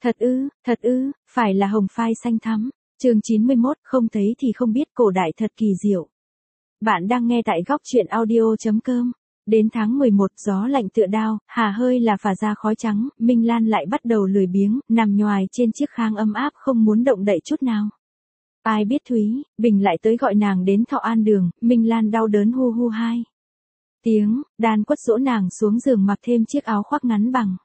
Thật ư, phải là hồng phai xanh thắm. Chương 91, không thấy thì không biết, cổ đại thật kỳ diệu. Bạn đang nghe tại góc truyện audio.com. Đến tháng 11, gió lạnh tựa đao, hà hơi là phả ra khói trắng, Minh Lan lại bắt đầu lười biếng, nằm nhoài trên chiếc khang ấm áp không muốn động đậy chút nào. Ai biết Thúy, Bình lại tới gọi nàng đến Thọ An Đường, Minh Lan đau đớn hu hu hai tiếng, đan quất dỗ nàng xuống giường mặc thêm chiếc áo khoác ngắn bằng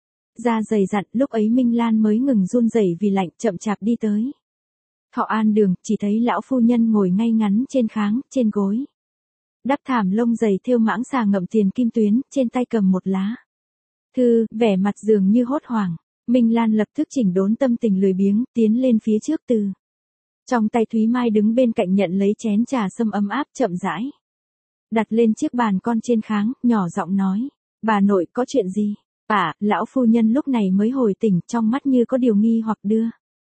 da dày dặn, lúc ấy Minh Lan mới ngừng run rẩy vì lạnh, chậm chạp đi tới Thọ An Đường, chỉ thấy lão phu nhân ngồi ngay ngắn trên kháng, trên gối đắp thảm lông dày thêu mãng xà ngậm tiền kim tuyến, trên tay cầm một lá thư, vẻ mặt dường như hốt hoảng. Minh Lan lập tức chỉnh đốn tâm tình lười biếng, tiến lên phía trước từ trong tay Thúy Mai đứng bên cạnh nhận lấy chén trà sâm ấm áp, chậm rãi đặt lên chiếc bàn con trên kháng, nhỏ giọng nói: "Bà nội, có chuyện gì?" Lão phu nhân lúc này mới hồi tỉnh, trong mắt như có điều nghi hoặc đưa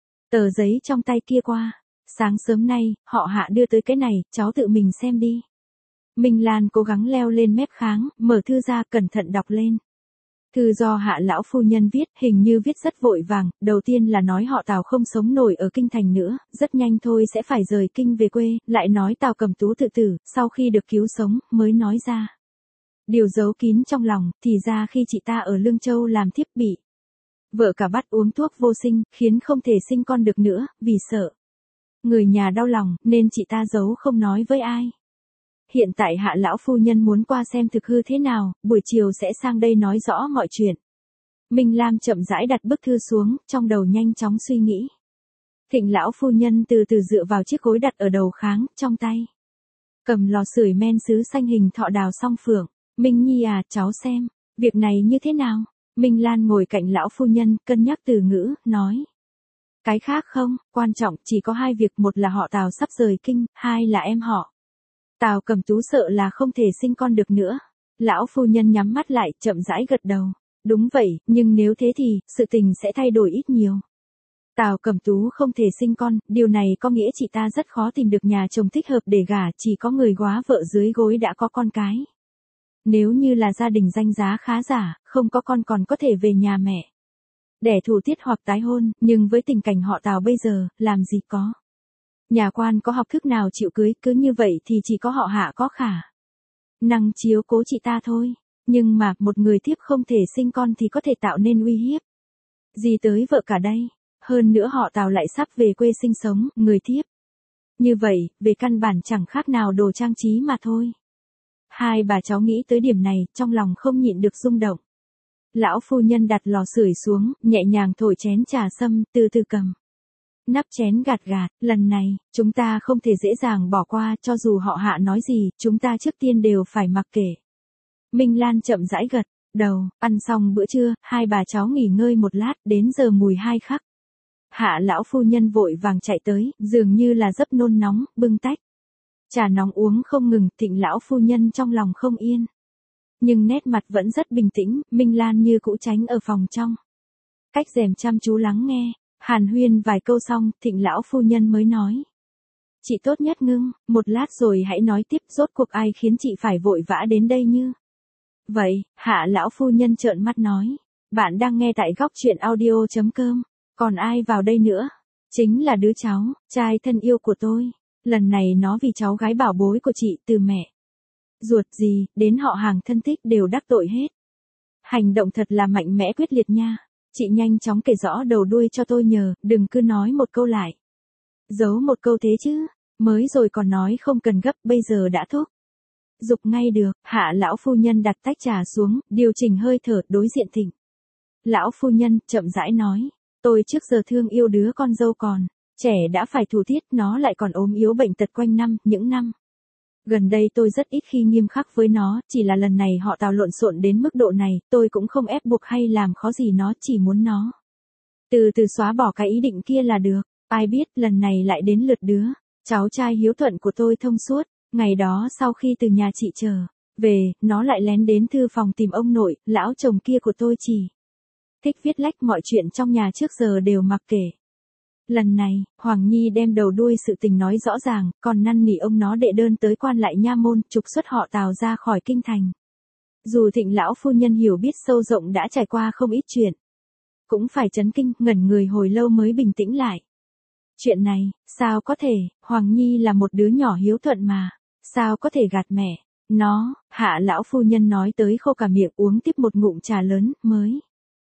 tờ giấy trong tay kia qua. "Sáng sớm nay, họ Hạ đưa tới cái này, cháu tự mình xem đi." Minh Lan cố gắng leo lên mép kháng, mở thư ra, cẩn thận đọc lên. Thư do Hạ lão phu nhân viết, hình như viết rất vội vàng, đầu tiên là nói họ Tào không sống nổi ở kinh thành nữa, rất nhanh thôi sẽ phải rời kinh về quê, lại nói Tào Cẩm Tú tự tử, sau khi được cứu sống, mới nói ra điều giấu kín trong lòng, thì ra khi chị ta ở Lương Châu làm thiếp bị vợ cả bắt uống thuốc vô sinh, khiến không thể sinh con được nữa, vì sợ người nhà đau lòng, nên chị ta giấu không nói với ai. Hiện tại Hạ lão phu nhân muốn qua xem thực hư thế nào, buổi chiều sẽ sang đây nói rõ mọi chuyện. Minh Lam chậm rãi đặt bức thư xuống, trong đầu nhanh chóng suy nghĩ. Thịnh lão phu nhân từ từ dựa vào chiếc gối đặt ở đầu kháng, trong tay cầm lò sưởi men sứ xanh hình thọ đào song phượng. "Minh Nhi à, cháu xem, việc này như thế nào?" Minh Lan ngồi cạnh lão phu nhân, cân nhắc từ ngữ, nói: "Cái khác không, quan trọng chỉ có hai việc, một là họ Tào sắp rời kinh, hai là em họ Tào Cẩm Tú sợ là không thể sinh con được nữa." Lão phu nhân nhắm mắt lại, chậm rãi gật đầu. "Đúng vậy, nhưng nếu thế thì, sự tình sẽ thay đổi ít nhiều. Tào Cẩm Tú không thể sinh con, điều này có nghĩa chị ta rất khó tìm được nhà chồng thích hợp để gả, chỉ có người góa vợ dưới gối đã có con cái. Nếu như là gia đình danh giá khá giả, không có con còn có thể về nhà mẹ đẻ thủ tiết hoặc tái hôn, nhưng với tình cảnh họ Tào bây giờ, làm gì có nhà quan có học thức nào chịu cưới, cứ như vậy thì chỉ có họ Hạ có khả năng chiếu cố chị ta thôi. Nhưng mà, một người thiếp không thể sinh con thì có thể tạo nên uy hiếp gì tới vợ cả đây. Hơn nữa họ Tào lại sắp về quê sinh sống, người thiếp như vậy, về căn bản chẳng khác nào đồ trang trí mà thôi." Hai bà cháu nghĩ tới điểm này, trong lòng không nhịn được rung động. Lão phu nhân đặt lò sưởi xuống, nhẹ nhàng thổi chén trà sâm, từ từ cầm nắp chén gạt gạt. "Lần này, chúng ta không thể dễ dàng bỏ qua, cho dù họ Hạ nói gì, chúng ta trước tiên đều phải mặc kệ." Minh Lan chậm rãi gật đầu. Ăn xong bữa trưa, hai bà cháu nghỉ ngơi một lát, đến giờ mùi 2 khắc. Hạ lão phu nhân vội vàng chạy tới, dường như là rất nôn nóng, bưng tách trà nóng uống không ngừng. Thịnh lão phu nhân trong lòng không yên, nhưng nét mặt vẫn rất bình tĩnh. Minh Lan như cũ tránh ở phòng trong, cách rèm chăm chú lắng nghe. Hàn huyên vài câu xong, Thịnh lão phu nhân mới nói: "Chị tốt nhất ngưng một lát rồi hãy nói tiếp, rốt cuộc ai khiến chị phải vội vã đến đây như vậy?" Hạ lão phu nhân trợn mắt nói: "Bạn đang nghe tại góc truyện audio.com, còn ai vào đây nữa? Chính là đứa cháu trai thân yêu của tôi. Lần này nó vì cháu gái bảo bối của chị, từ mẹ ruột gì, đến họ hàng thân thích đều đắc tội hết. Hành động thật là mạnh mẽ quyết liệt nha. Chị nhanh chóng kể rõ đầu đuôi cho tôi nhờ, đừng cứ nói một câu lại giấu một câu thế chứ. Mới rồi còn nói không cần gấp, bây giờ đã thúc giục ngay được." Hạ lão phu nhân đặt tách trà xuống, điều chỉnh hơi thở, đối diện Thịnh lão phu nhân, chậm rãi nói: "Tôi trước giờ thương yêu đứa con dâu còn trẻ đã phải thủ tiết, nó lại còn ốm yếu bệnh tật quanh năm, những năm gần đây tôi rất ít khi nghiêm khắc với nó, chỉ là lần này họ Tào lộn xộn đến mức độ này, tôi cũng không ép buộc hay làm khó gì nó, chỉ muốn nó từ từ xóa bỏ cái ý định kia là được. Ai biết, lần này lại đến lượt đứa cháu trai hiếu thuận của tôi thông suốt. Ngày đó sau khi từ nhà chị trở về, nó lại lén đến thư phòng tìm ông nội, lão chồng kia của tôi chỉ thích viết lách, mọi chuyện trong nhà trước giờ đều mặc kệ. Lần này, Hoàng Nhi đem đầu đuôi sự tình nói rõ ràng, còn năn nỉ ông nó đệ đơn tới quan lại nha môn, trục xuất họ Tào ra khỏi kinh thành." Dù Thịnh lão phu nhân hiểu biết sâu rộng, đã trải qua không ít chuyện cũng phải chấn kinh, ngẩn người hồi lâu mới bình tĩnh lại. Chuyện này, sao có thể, Hoàng Nhi là một đứa nhỏ hiếu thuận mà, sao có thể gạt mẹ. Nó, Hạ lão phu nhân nói tới khô cả miệng, uống tiếp một ngụm trà lớn, mới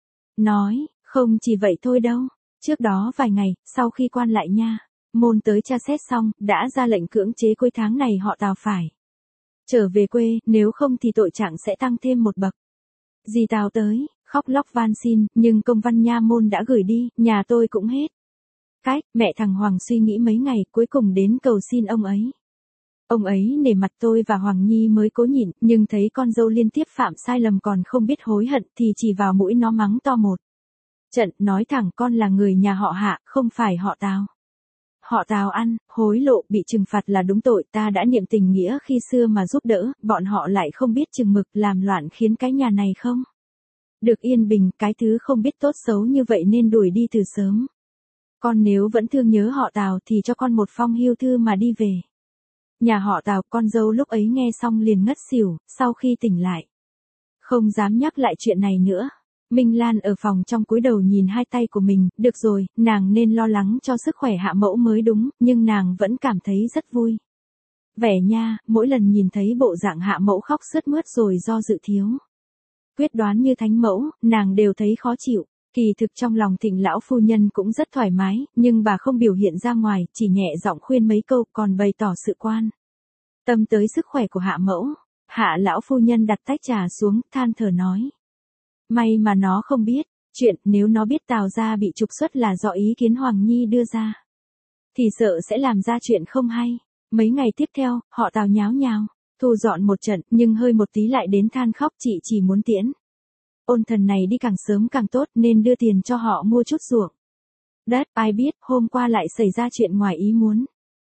nói, không chỉ vậy thôi đâu. Trước đó vài ngày, sau khi quan lại nha môn tới tra xét xong, đã ra lệnh cưỡng chế cuối tháng này họ Tào phải trở về quê, nếu không thì tội trạng sẽ tăng thêm một bậc. Dì Tào tới, khóc lóc van xin, nhưng công văn nha môn đã gửi đi, nhà tôi cũng hết cách. Mẹ thằng Hoàng suy nghĩ mấy ngày, cuối cùng đến cầu xin ông ấy. Ông ấy nể mặt tôi và Hoàng Nhi mới cố nhịn, nhưng thấy con dâu liên tiếp phạm sai lầm còn không biết hối hận thì chỉ vào mũi nó mắng to một trận, nói thẳng con là người nhà họ Hạ, không phải họ Tào. Họ Tào ăn hối lộ bị trừng phạt là đúng tội, ta đã niệm tình nghĩa khi xưa mà giúp đỡ, bọn họ lại không biết chừng mực, làm loạn khiến cái nhà này không được yên bình, cái thứ không biết tốt xấu như vậy nên đuổi đi từ sớm. Con nếu vẫn thương nhớ họ Tào thì cho con một phong hưu thư mà đi về nhà họ Tào. Con dâu lúc ấy nghe xong liền ngất xỉu, sau khi tỉnh lại không dám nhắc lại chuyện này nữa. Minh Lan ở phòng trong cúi đầu nhìn hai tay của mình, được rồi, nàng nên lo lắng cho sức khỏe Hạ mẫu mới đúng, nhưng nàng vẫn cảm thấy rất vui vẻ nha, mỗi lần nhìn thấy bộ dạng Hạ mẫu khóc sướt mướt rồi do dự thiếu quyết đoán như thánh mẫu, nàng đều thấy khó chịu. Kỳ thực trong lòng Thịnh lão phu nhân cũng rất thoải mái, nhưng bà không biểu hiện ra ngoài, chỉ nhẹ giọng khuyên mấy câu, còn bày tỏ sự quan tâm tới sức khỏe của Hạ mẫu. Hạ lão phu nhân đặt tách trà xuống, than thở nói: may mà nó không biết chuyện, nếu nó biết Tào gia bị trục xuất là do ý kiến Hoàng Nhi đưa ra, thì sợ sẽ làm ra chuyện không hay. Mấy ngày tiếp theo, họ Tào nháo nhào, thu dọn một trận, nhưng hơi một tí lại đến than khóc, chị chỉ muốn tiễn Ôn Thần này đi càng sớm càng tốt, nên đưa tiền cho họ mua chút ruộng đất. Ai biết, hôm qua lại xảy ra chuyện ngoài ý muốn.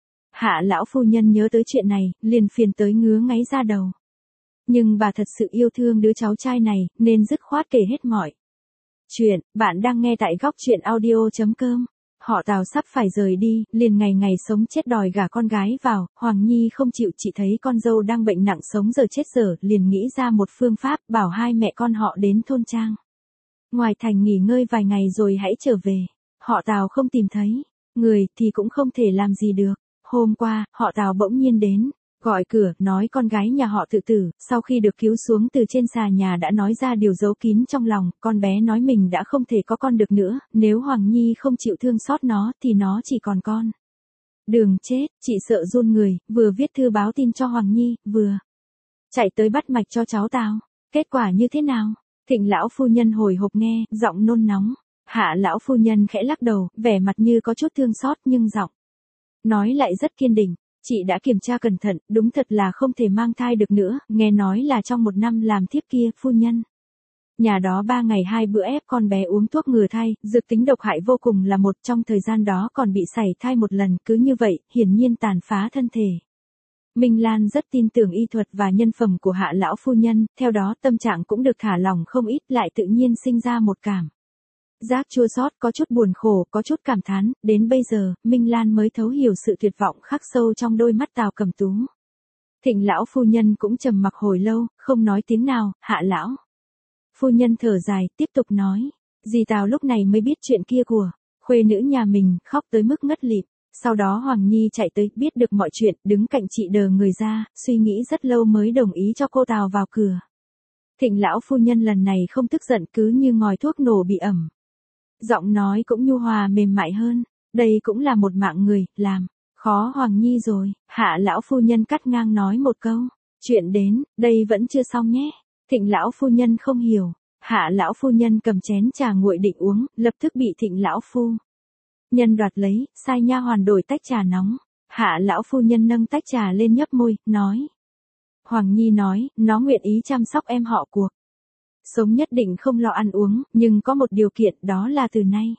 Hạ lão phu nhân nhớ tới chuyện này, liền phiền tới ngứa ngáy da đầu. Nhưng bà thật sự yêu thương đứa cháu trai này, nên dứt khoát kể hết mọi chuyện. Bạn đang nghe tại góc truyện audio.com. Họ Tào sắp phải rời đi, liền ngày ngày sống chết đòi gả con gái vào. Hoàng Nhi không chịu, chị thấy con dâu đang bệnh nặng sống giờ chết giờ, liền nghĩ ra một phương pháp, bảo hai mẹ con họ đến thôn trang ngoài thành nghỉ ngơi vài ngày rồi hãy trở về. Họ Tào không tìm thấy người thì cũng không thể làm gì được. Hôm qua, họ Tào bỗng nhiên đến gọi cửa, nói con gái nhà họ tự tử, sau khi được cứu xuống từ trên xà nhà đã nói ra điều giấu kín trong lòng. Con bé nói mình đã không thể có con được nữa, nếu Hoàng Nhi không chịu thương xót nó thì nó chỉ còn con đường chết. Chị sợ run người, vừa viết thư báo tin cho Hoàng Nhi, vừa chạy tới bắt mạch cho cháu Tào. Kết quả như thế nào? Thịnh lão phu nhân hồi hộp nghe, giọng nôn nóng. Hạ lão phu nhân khẽ lắc đầu, vẻ mặt như có chút thương xót nhưng giọng nói lại rất kiên định. Chị đã kiểm tra cẩn thận, đúng thật là không thể mang thai được nữa, nghe nói là trong 1 năm làm thiếp kia, phu nhân nhà đó 3 ngày 2 bữa ép con bé uống thuốc ngừa thai, dược tính độc hại vô cùng là một, trong thời gian đó còn bị sảy thai 1 lần, cứ như vậy, hiển nhiên tàn phá thân thể. Minh Lan rất tin tưởng y thuật và nhân phẩm của Hạ lão phu nhân, theo đó tâm trạng cũng được thả lỏng không ít, lại tự nhiên sinh ra một cảm giác chua xót, có chút buồn khổ, có chút cảm thán. Đến bây giờ, Minh Lan mới thấu hiểu sự tuyệt vọng khắc sâu trong đôi mắt Tào Cẩm Tú. Thịnh lão phu nhân cũng trầm mặc hồi lâu, không nói tiếng nào. Hạ lão phu nhân thở dài, tiếp tục nói: dì Tào lúc này mới biết chuyện kia của khuê nữ nhà mình, khóc tới mức ngất lịm. Sau đó Hoàng Nhi chạy tới, biết được mọi chuyện, đứng cạnh chị đờ người ra, suy nghĩ rất lâu mới đồng ý cho cô Tào vào cửa. Thịnh lão phu nhân lần này không tức giận, cứ như ngòi thuốc nổ bị ẩm. Giọng nói cũng nhu hòa mềm mại hơn. Đây cũng là một mạng người, làm khó Hoàng Nhi rồi. Hạ lão phu nhân cắt ngang nói một câu: chuyện đến đây vẫn chưa xong nhé. Thịnh lão phu nhân không hiểu. Hạ lão phu nhân cầm chén trà nguội định uống, lập tức bị Thịnh lão phu nhân đoạt lấy, sai nha hoàn đổi tách trà nóng. Hạ lão phu nhân nâng tách trà lên nhấp môi, nói: Hoàng Nhi nói, nó nguyện ý chăm sóc em họ cuộc sống nhất định không lo ăn uống, nhưng có một điều kiện, đó là từ nay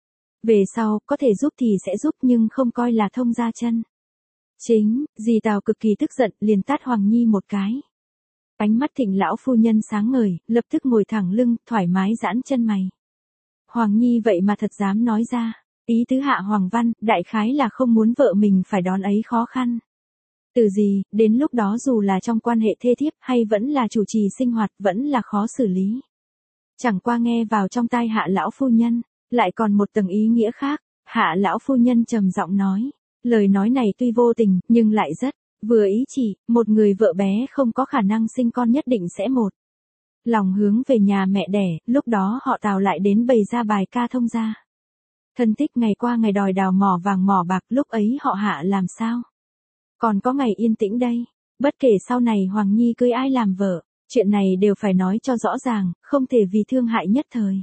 về sau, có thể giúp thì sẽ giúp, nhưng không coi là thông gia chân chính. Dì Tào cực kỳ tức giận, liền tát Hoàng Nhi một cái. Ánh mắt Thịnh lão phu nhân sáng ngời, lập tức ngồi thẳng lưng, thoải mái giãn chân mày. Hoàng Nhi vậy mà thật dám nói ra. Ý tứ Hạ Hoàng Văn, đại khái là không muốn vợ mình phải đón ấy khó khăn. Từ gì, đến lúc đó dù là trong quan hệ thê thiếp hay vẫn là chủ trì sinh hoạt, vẫn là khó xử lý. Chẳng qua nghe vào trong tai Hạ lão phu nhân, lại còn một tầng ý nghĩa khác. Hạ lão phu nhân trầm giọng nói, lời nói này tuy vô tình, nhưng lại rất vừa ý chỉ, một người vợ bé không có khả năng sinh con nhất định sẽ một lòng hướng về nhà mẹ đẻ, lúc đó họ Tào lại đến bày ra bài ca thông gia. Thân tích ngày qua ngày đòi đào mỏ vàng mỏ bạc, lúc ấy họ Hạ làm sao còn có ngày yên tĩnh đây. Bất kể sau này Hoàng Nhi cưới ai làm vợ, chuyện này đều phải nói cho rõ ràng, không thể vì thương hại nhất thời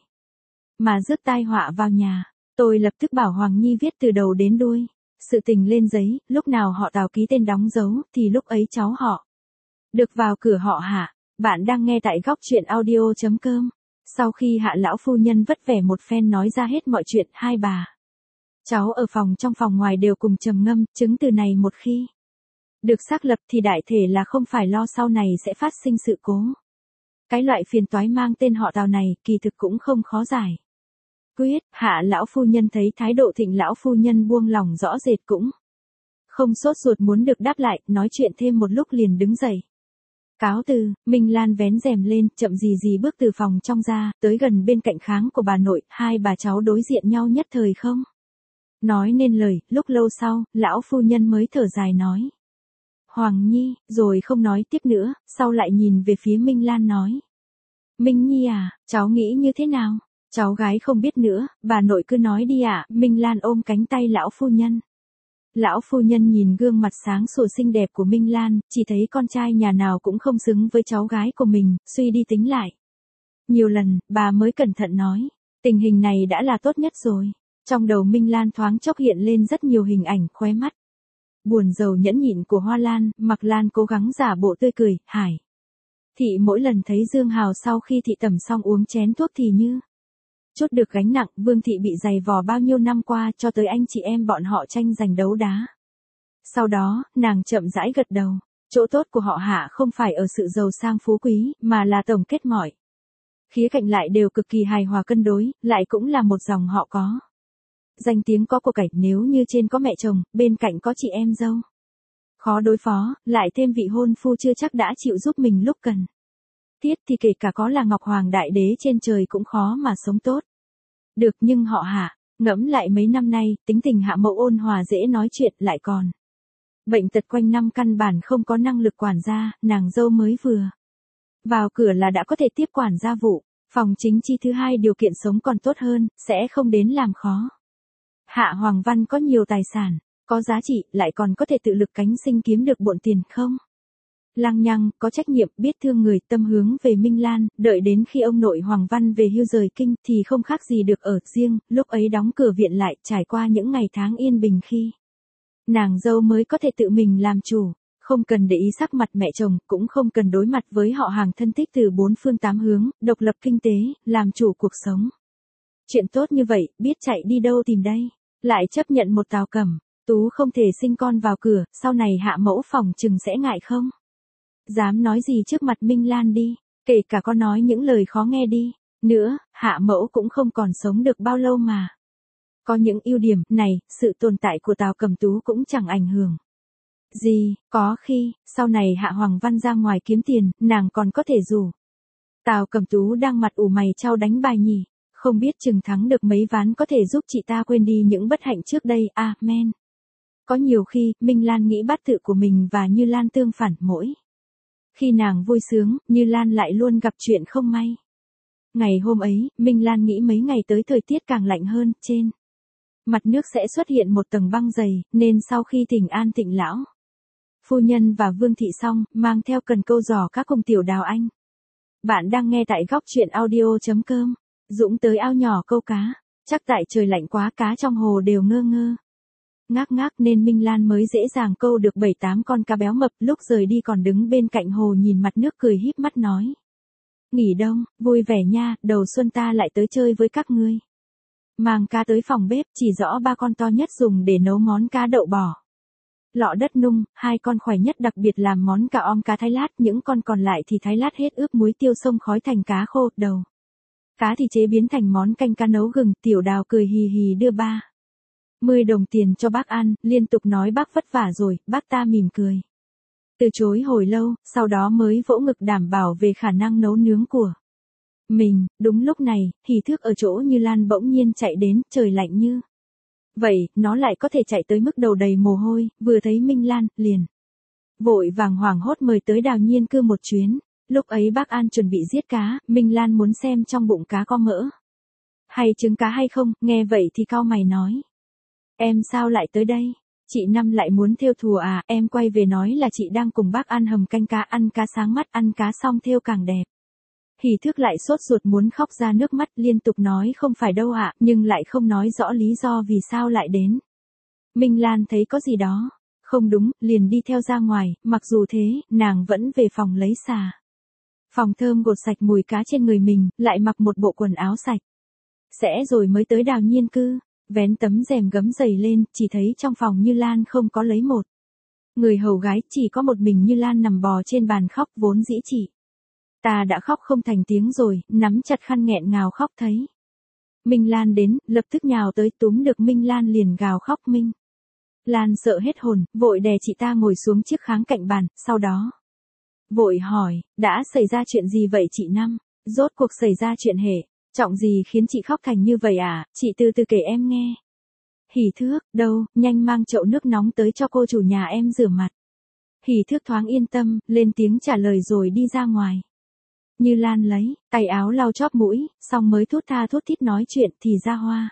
mà rước tai họa vào nhà. Tôi lập tức bảo Hoàng Nhi viết từ đầu đến đuôi sự tình lên giấy, lúc nào họ Tào ký tên đóng dấu thì lúc ấy cháu họ được vào cửa họ Hạ. Bạn đang nghe tại góc truyện audio.com. Sau khi Hạ lão phu nhân vất vẻ một phen nói ra hết mọi chuyện, hai bà cháu ở phòng trong phòng ngoài đều cùng trầm ngâm, chứng từ này một khi được xác lập thì đại thể là không phải lo sau này sẽ phát sinh sự cố. Cái loại phiền toái mang tên họ Tào này kỳ thực cũng không khó giải quyết. Hạ lão phu nhân thấy thái độ Thịnh lão phu nhân buông lòng rõ rệt cũng không sốt ruột muốn được đáp lại, nói chuyện thêm một lúc liền đứng dậy. Cáo từ. Minh Lan vén rèm lên, chậm gì gì bước từ phòng trong ra, tới gần bên cạnh kháng của bà nội, hai bà cháu đối diện nhau nhất thời không nói nên lời. Lúc lâu sau, lão phu nhân mới thở dài nói, Hoàng Nhi, rồi không nói tiếp nữa, sau lại nhìn về phía Minh Lan nói, Minh Nhi à, cháu nghĩ như thế nào? Cháu gái không biết nữa, bà nội cứ nói đi ạ. Minh Lan ôm cánh tay lão phu nhân. Lão phu nhân nhìn gương mặt sáng sủa xinh đẹp của Minh Lan, chỉ thấy con trai nhà nào cũng không xứng với cháu gái của mình, suy đi tính lại nhiều lần, bà mới cẩn thận nói, tình hình này đã là tốt nhất rồi. Trong đầu Minh Lan thoáng chốc hiện lên rất nhiều hình ảnh, khóe mắt buồn rầu nhẫn nhịn của Hoa Lan. Mặc Lan cố gắng giả bộ tươi cười. Hải thị mỗi lần thấy Dương Hào sau khi thị tẩm xong uống chén thuốc thì như chút được gánh nặng. Vương thị bị dày vò bao nhiêu năm qua, cho tới anh chị em bọn họ tranh giành đấu đá. Sau đó, nàng chậm rãi gật đầu. Chỗ tốt của họ Hạ không phải ở sự giàu sang phú quý, mà là tổng kết mọi khía cạnh lại đều cực kỳ hài hòa cân đối, lại cũng là một dòng họ có danh tiếng có của cải. Nếu như trên có mẹ chồng, bên cạnh có chị em dâu khó đối phó, lại thêm vị hôn phu chưa chắc đã chịu giúp mình lúc cần thiết, thì kể cả có là Ngọc Hoàng Đại Đế trên trời cũng khó mà sống tốt được. Nhưng họ Hạ, ngẫm lại mấy năm nay, tính tình Hạ mẫu ôn hòa dễ nói chuyện, lại còn bệnh tật quanh năm căn bản không có năng lực quản gia. Nàng dâu mới vừa vào cửa là đã có thể tiếp quản gia vụ, phòng chính chi. Thứ hai, điều kiện sống còn tốt hơn, sẽ không đến làm khó. Hạ Hoàng Văn có nhiều tài sản, có giá trị, lại còn có thể tự lực cánh sinh kiếm được bộn tiền không lăng nhăng, có trách nhiệm, biết thương người, tâm hướng về Minh Lan. Đợi đến khi ông nội Hoàng Văn về hưu rời kinh thì không khác gì được ở riêng. Lúc ấy đóng cửa viện lại, trải qua những ngày tháng yên bình khi nàng dâu mới có thể tự mình làm chủ, không cần để ý sắc mặt mẹ chồng, cũng không cần đối mặt với họ hàng thân thích từ bốn phương tám hướng, độc lập kinh tế, làm chủ cuộc sống. Chuyện tốt như vậy, biết chạy đi đâu tìm đây. Lại chấp nhận một Tào Cẩm Tú không thể sinh con vào cửa, sau này Hạ mẫu phòng chừng sẽ ngại không dám nói gì trước mặt Minh Lan đi, kể cả có nói những lời khó nghe đi nữa, Hạ mẫu cũng không còn sống được bao lâu mà. Có những ưu điểm này, sự tồn tại của Tào Cẩm Tú cũng chẳng ảnh hưởng gì. Có khi, sau này Hạ Hoàng Văn ra ngoài kiếm tiền, nàng còn có thể rủ Tào Cẩm Tú đang mặt ủ mày chau đánh bài nhỉ, không biết chừng thắng được mấy ván có thể giúp chị ta quên đi những bất hạnh trước đây. Amen. Có nhiều khi, Minh Lan nghĩ bát tự của mình và Như Lan tương phản, mỗi khi nàng vui sướng, Như Lan lại luôn gặp chuyện không may. Ngày hôm ấy, Minh Lan nghĩ mấy ngày tới thời tiết càng lạnh hơn, trên mặt nước sẽ xuất hiện một tầng băng dày, nên sau khi thỉnh an Thịnh lão phu nhân và Vương thị xong, mang theo cần câu giò cá cùng Tiểu Đào Anh. Bạn đang nghe tại góc truyện audio.com. Dũng tới ao nhỏ câu cá, chắc tại trời lạnh quá cá trong hồ đều ngơ ngơ ngác ngác nên Minh Lan mới dễ dàng câu được 7-8 con cá béo mập. Lúc rời đi còn đứng bên cạnh hồ nhìn mặt nước cười híp mắt nói, nghỉ đông, vui vẻ nha, đầu xuân ta lại tới chơi với các ngươi. Mang cá tới phòng bếp, chỉ rõ 3 con to nhất dùng để nấu món cá đậu bò lọ đất nung, 2 con khỏe nhất đặc biệt làm món cá om cá thái lát, những con còn lại thì thái lát hết ướp muối tiêu xông khói thành cá khô, đầu cá thì chế biến thành món canh cá nấu gừng. Tiểu Đào cười hì hì đưa 30 đồng tiền cho bác ăn, liên tục nói bác vất vả rồi. Bác ta mỉm cười từ chối hồi lâu, sau đó mới vỗ ngực đảm bảo về khả năng nấu nướng của Đúng lúc này, Hỷ Thước ở chỗ Như Lan bỗng nhiên chạy đến, trời lạnh như. Vậy, nó lại có thể chạy tới mức đầu đầy mồ hôi, vừa thấy Minh Lan, liền. Vội vàng hoảng hốt mời tới Đào Nhiên Cư một chuyến. Lúc ấy bác An chuẩn bị giết cá, Minh Lan muốn xem trong bụng cá có mỡ hay trứng cá hay không, nghe vậy thì cau mày nói. Em sao lại tới đây? Chị Năm lại muốn thêu thùa à? Em quay về nói là chị đang cùng bác An hầm canh cá, ăn cá sáng mắt, ăn cá xong thêu càng đẹp. Hỷ Thước lại sốt ruột muốn khóc ra nước mắt, liên tục nói không phải đâu ạ, nhưng lại không nói rõ lý do vì sao lại đến. Minh Lan thấy có gì đó không đúng, liền đi theo ra ngoài, mặc dù thế, nàng vẫn về phòng lấy xà phòng thơm gột sạch mùi cá trên người mình, lại mặc một bộ quần áo sạch sẽ rồi mới tới Đào Nhiên Cư, vén tấm rèm gấm dày lên, chỉ thấy trong phòng Như Lan không có lấy một người hầu gái, chỉ có một mình Như Lan nằm bò trên bàn khóc, vốn dĩ chị ta đã khóc không thành tiếng rồi, nắm chặt khăn nghẹn ngào khóc thấy Minh Lan đến, lập tức nhào tới túm được Minh Lan liền gào khóc. Minh Lan sợ hết hồn, vội đè chị ta ngồi xuống chiếc kháng cạnh bàn, sau đó vội hỏi, đã xảy ra chuyện gì vậy chị Năm? Rốt cuộc xảy ra chuyện hệ trọng gì khiến chị khóc thành như vậy à? Chị từ từ kể em nghe. Hỷ Thước, đâu, nhanh mang chậu nước nóng tới cho cô chủ nhà em rửa mặt. Hỷ Thước thoáng yên tâm, lên tiếng trả lời rồi đi ra ngoài. Như Lan lấy tay áo lau chóp mũi, xong mới thút tha thút thít nói chuyện thì ra Hoa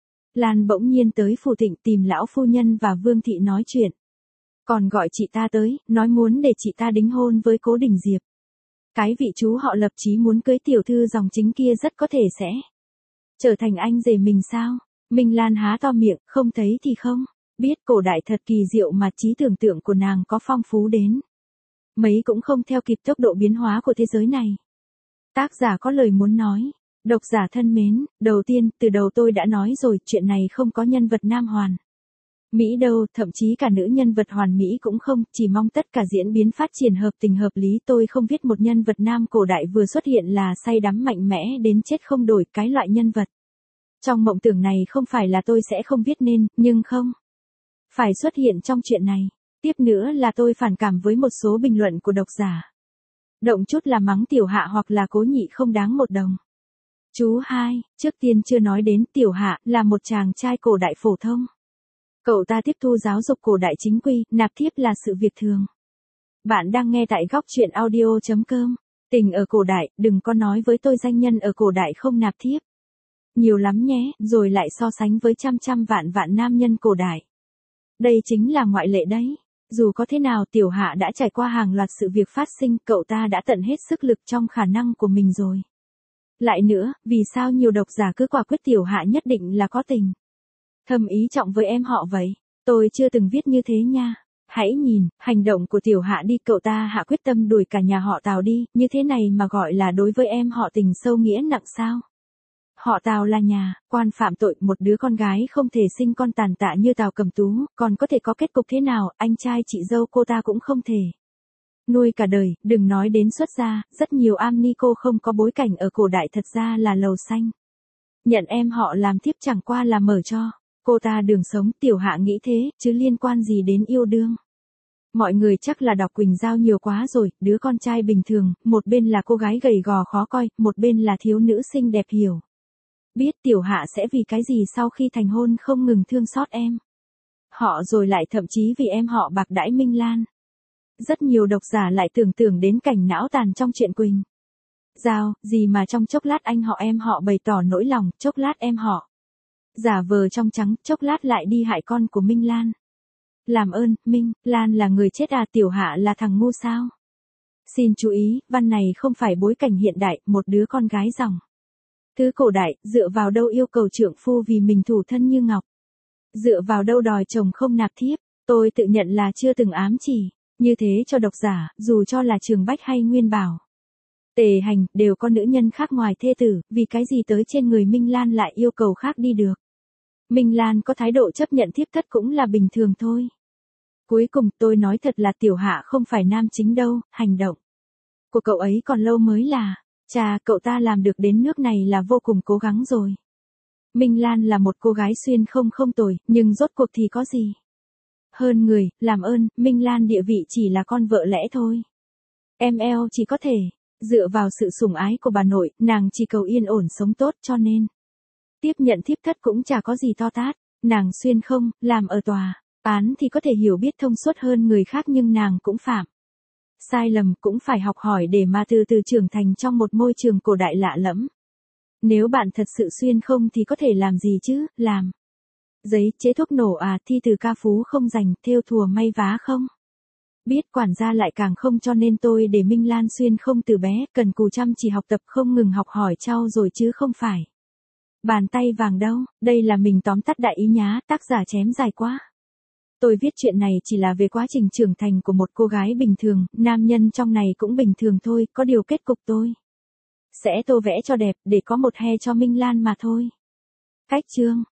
Lan bỗng nhiên tới phủ Thịnh tìm lão phu nhân và Vương thị nói chuyện. Còn gọi chị ta tới, nói muốn để chị ta đính hôn với Cố Đình Diệp. Cái vị chú họ Lập chí muốn cưới tiểu thư dòng chính kia rất có thể sẽ trở thành anh rể mình sao? Minh Lan há to miệng, không thấy thì không biết, cổ đại thật kỳ diệu mà trí tưởng tượng của nàng có phong phú đến mấy cũng không theo kịp tốc độ biến hóa của thế giới này. Tác giả có lời muốn nói. Độc giả thân mến, đầu tiên, từ đầu tôi đã nói rồi, chuyện này không có nhân vật nam hoàn mỹ đâu, thậm chí cả nữ nhân vật hoàn mỹ cũng không, chỉ mong tất cả diễn biến phát triển hợp tình hợp lý. Tôi không viết một nhân vật nam cổ đại vừa xuất hiện là say đắm mạnh mẽ đến chết không đổi, cái loại nhân vật trong mộng tưởng này không phải là tôi sẽ không viết nên, nhưng không phải xuất hiện trong chuyện này. Tiếp nữa là tôi phản cảm với một số bình luận của độc giả. Động chút là mắng Tiểu Hạ hoặc là Cố Nhị không đáng một đồng. Chú hai, trước tiên chưa nói đến, Tiểu Hạ là một chàng trai cổ đại phổ thông. Cậu ta tiếp thu giáo dục cổ đại chính quy, nạp thiếp là sự việc thường. Bạn đang nghe tại góc truyện audio.com. Tình ở cổ đại, đừng có nói với tôi danh nhân ở cổ đại không nạp thiếp. Nhiều lắm nhé, rồi lại so sánh với trăm trăm vạn vạn nam nhân cổ đại. Đây chính là ngoại lệ đấy. Dù có thế nào Tiểu Hạ đã trải qua hàng loạt sự việc phát sinh, cậu ta đã tận hết sức lực trong khả năng của mình rồi. Lại nữa, vì sao nhiều độc giả cứ quả quyết Tiểu Hạ nhất định là có tình thâm ý trọng với em họ vậy? Tôi chưa từng viết như thế nha. Hãy nhìn, hành động của Tiểu Hạ đi, cậu ta hạ quyết tâm đuổi cả nhà họ Tào đi, như thế này mà gọi là đối với em họ tình sâu nghĩa nặng sao? Họ Tào là nhà quan phạm tội, một đứa con gái không thể sinh con tàn tạ như Tào Cẩm Tú, còn có thể có kết cục thế nào, anh trai chị dâu cô ta cũng không thể nuôi cả đời, đừng nói đến xuất gia, rất nhiều am ni cô không có bối cảnh ở cổ đại thật ra là lầu xanh. Nhận em họ làm thiếp chẳng qua là mở cho cô ta đường sống. Tiểu Hạ nghĩ thế, chứ liên quan gì đến yêu đương. Mọi người chắc là đọc Quỳnh Giao nhiều quá rồi, đứa con trai bình thường, một bên là cô gái gầy gò khó coi, một bên là thiếu nữ xinh đẹp hiểu biết. Tiểu Hạ sẽ vì cái gì sau khi thành hôn không ngừng thương xót em họ, rồi lại thậm chí vì em họ bạc đãi Minh Lan. Rất nhiều độc giả lại tưởng tượng đến cảnh não tàn trong chuyện Quỳnh Giao, gì mà trong chốc lát anh họ em họ bày tỏ nỗi lòng, chốc lát em họ giả vờ trong trắng, chốc lát lại đi hại con của Minh Lan. Làm ơn, Minh Lan là người chết à? Tiểu Hạ là thằng ngu sao? Xin chú ý, văn này không phải bối cảnh hiện đại, một đứa con gái dòng thứ cổ đại, dựa vào đâu yêu cầu trượng phu vì mình thủ thân như ngọc? Dựa vào đâu đòi chồng không nạp thiếp? Tôi tự nhận là chưa từng ám chỉ như thế cho độc giả, dù cho là Trường Bách hay Nguyên Bảo, Tề Hành, đều có nữ nhân khác ngoài thê tử, vì cái gì tới trên người Minh Lan lại yêu cầu khác đi được? Minh Lan có thái độ chấp nhận thiếp thất cũng là bình thường thôi. Cuối cùng, tôi nói thật là Tiểu Hạ không phải nam chính đâu, hành động của cậu ấy còn lâu mới là. Chà, cậu ta làm được đến nước này là vô cùng cố gắng rồi. Minh Lan là một cô gái xuyên không tồi, nhưng rốt cuộc thì có gì hơn người, làm ơn, Minh Lan địa vị chỉ là con vợ lẽ thôi. Em eo chỉ có thể Dựa vào sự sủng ái của bà nội, nàng chỉ cầu yên ổn sống tốt cho nên. Tiếp nhận thiếp thất cũng chả có gì to tát. Nàng xuyên không, làm ở tòa. Án thì có thể hiểu biết thông suốt hơn người khác nhưng nàng cũng phạm. Sai lầm cũng phải học hỏi để mà từ từ trưởng thành trong một môi trường cổ đại lạ lẫm. Nếu bạn thật sự xuyên không thì có thể làm gì chứ, làm. Giấy chế thuốc nổ à, thi từ ca phú không dành, thêu thùa may vá không? Biết quản gia lại càng không cho nên tôi để Minh Lan xuyên không từ bé, cần cù chăm chỉ học tập không ngừng học hỏi trau rồi chứ không phải. Bàn tay vàng đâu, đây là mình tóm tắt đại ý nhá, tác giả chém dài quá. Tôi viết chuyện này chỉ là về quá trình trưởng thành của một cô gái bình thường, nam nhân trong này cũng bình thường thôi, có điều kết cục tôi sẽ tô vẽ cho đẹp để có một he cho Minh Lan mà thôi. Cách chương